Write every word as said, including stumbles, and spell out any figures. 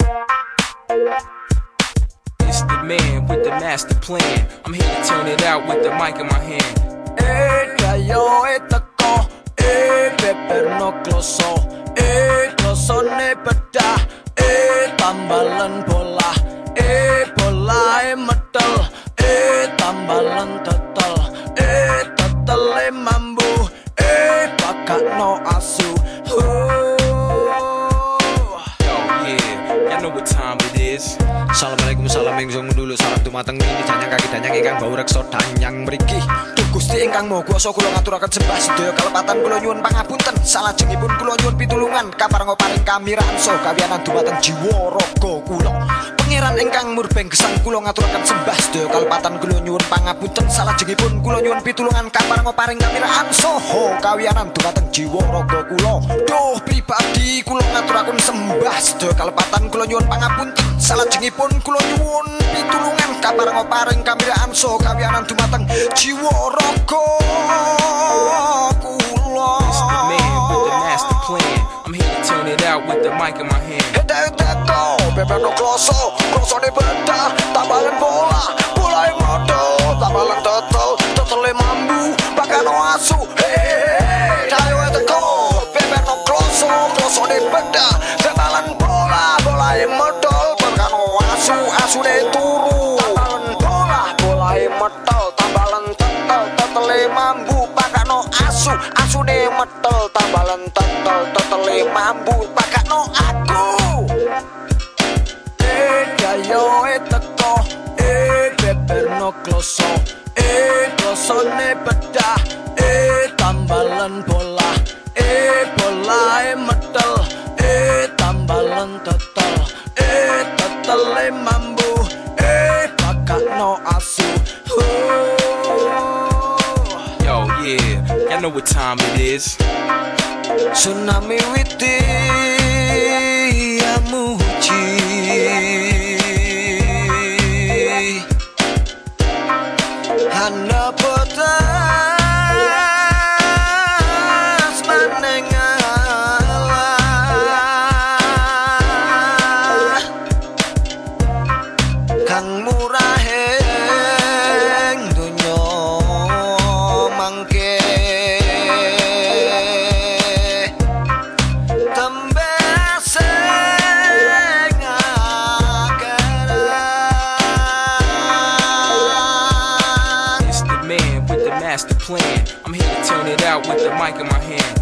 It's the man with the master plan. I'm here to turn it out with the mic in my hand. Eh, kayo etako, eh, beber no kloso, eh, kloso ne beda, eh, tambalan bola, eh, bola e metal, eh, tambalan tetel, eh, tetel e mambu, eh, bakak no asu. Know what time it is. Assalamualaikum, salam ingsun dulu, salam dumateng ini janyang kaki danyang ingkang bau reksa danyang mriki. Duh Gusti ingkang Maha Kuwasa, kula ngaturaken sembah sedaya kalepatan, kula nyuwun pangapunten. Salajengipun kula nyuwun pitulungan kaparenga paring kamiraan saha kawiyanan dumateng jiwa raga kula. Pangeran ingkang murbeng gesang, kula ngaturaken sembah sedaya kalepatan, kula nyuwun pangapunten. Salajengipun kula nyuwun pitulungan kaparenga paring kamiraan saha kawiyanan dumateng jiwa raga kula. Duh pribadi kula ngaturaken sembah sedaya kalepatan, kula nyuwun pangapunten. Salajengipun kula nyuwun pitulungan kaparenga paring kamiraan saha kawiyanan dumateng jiwa raga kula. It's the man with the master plan. I'm here to turn it out with the mic in my hand. Hete-heteko, beber no kloso, kloso ne beda, tambalan bola, bola e modal, tambalan tetel, tetel e mambu, bakal no asu. Hehehe, kayo heteko, beber no kloso, kloso ne beda, tambalan bola, bola e modal, bakal no asu, asu ne turu. Tambalan bola, bola e modal, tambalan tetel, tetel e mambu, bakal no asu, asu ne modal, tambalan tetel, tetel e mambu, bakal no aku. Eh, kayo eteko, eh, beber no kloso, eh, kloso ne beda, eh, tambalan bola, eh, bola e metal, eh, tambalan tetel, eh, tetel e mambu, eh, bakak no asu. Yo, yeah, y'all know what time it is. Tsunami witi amuji, hana potas manengala, kang muraheng dunya mangke. Master plan. I'm here to turn it out with the mic in my hand.